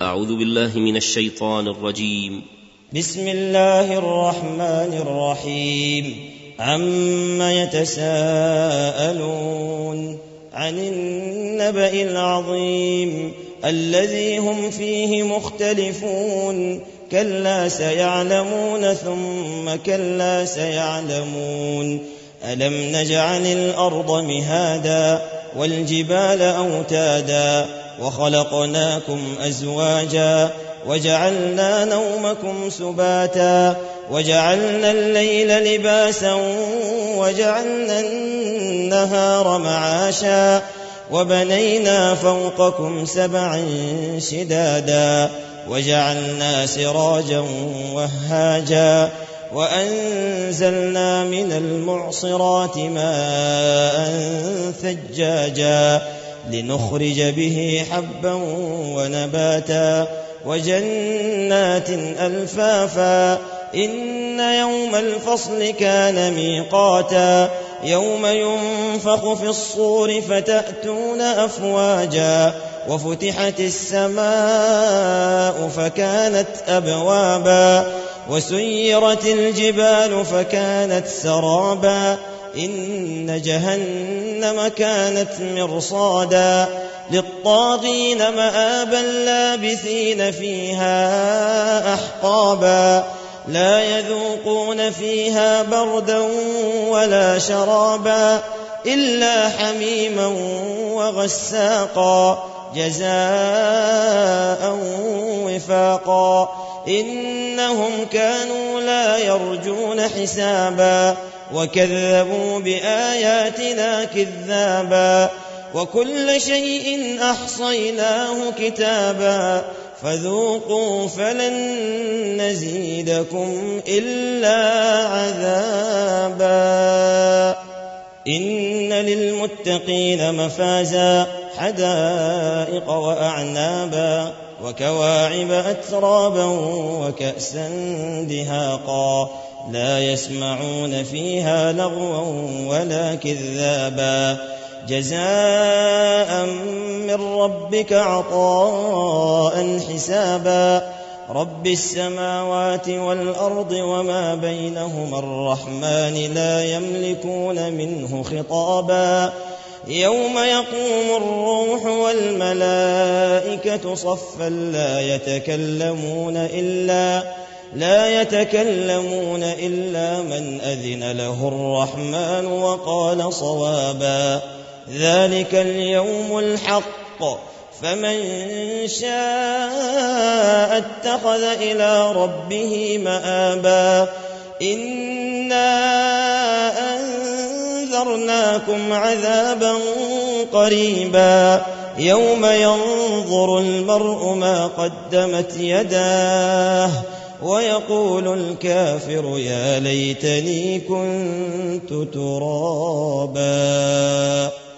أعوذ بالله من الشيطان الرجيم. بسم الله الرحمن الرحيم. عما يتساءلون عن النبأ العظيم الذي هم فيه مختلفون كلا سيعلمون ثم كلا سيعلمون. ألم نجعل الأرض مهادا والجبال أوتادا وخلقناكم أزواجا وجعلنا نومكم سباتا وجعلنا الليل لباسا وجعلنا النهار معاشا وبنينا فوقكم سبعا شدادا وجعلنا سراجا وهاجا وأنزلنا من المعصرات ماء ثجاجا لنخرج به حبا ونباتا وجنات ألفافا. إن يوم الفصل كان ميقاتا يوم ينفخ في الصور فتأتون أفواجا وفتحت السماء فكانت أبوابا وسيرت الجبال فكانت سرابا. إن جهنم كانت مرصادا للطاغين مآبا لابثين فيها أحقابا لا يذوقون فيها بردا ولا شرابا إلا حميما وغساقا جزاء وفاقا. إنهم كانوا لا يرجون حسابا وكذبوا بآياتنا كذابا وكل شيء أحصيناه كتابا فذوقوا فلن نزيدكم إلا عذابا. إن للمتقين مفازا حدائق وأعنابا وكواعب أترابا وكأسا دهاقا لا يسمعون فيها لغوا ولا كذابا جزاء من ربك عطاء حسابا. رب السماوات والأرض وما بينهما الرحمن لا يملكون منه خطابا. يوم يقوم الروح والملائكة صفا لا يتكلمون إلا من أذن له الرحمن وقال صوابا. ذلك اليوم الحق فمن شاء اتخذ إلى ربه مآبا. إنا أنذرناكم عذابا قريبا يوم ينظر المرء ما قدمت يداه ويقول الكافر يا ليتني كنت ترابا.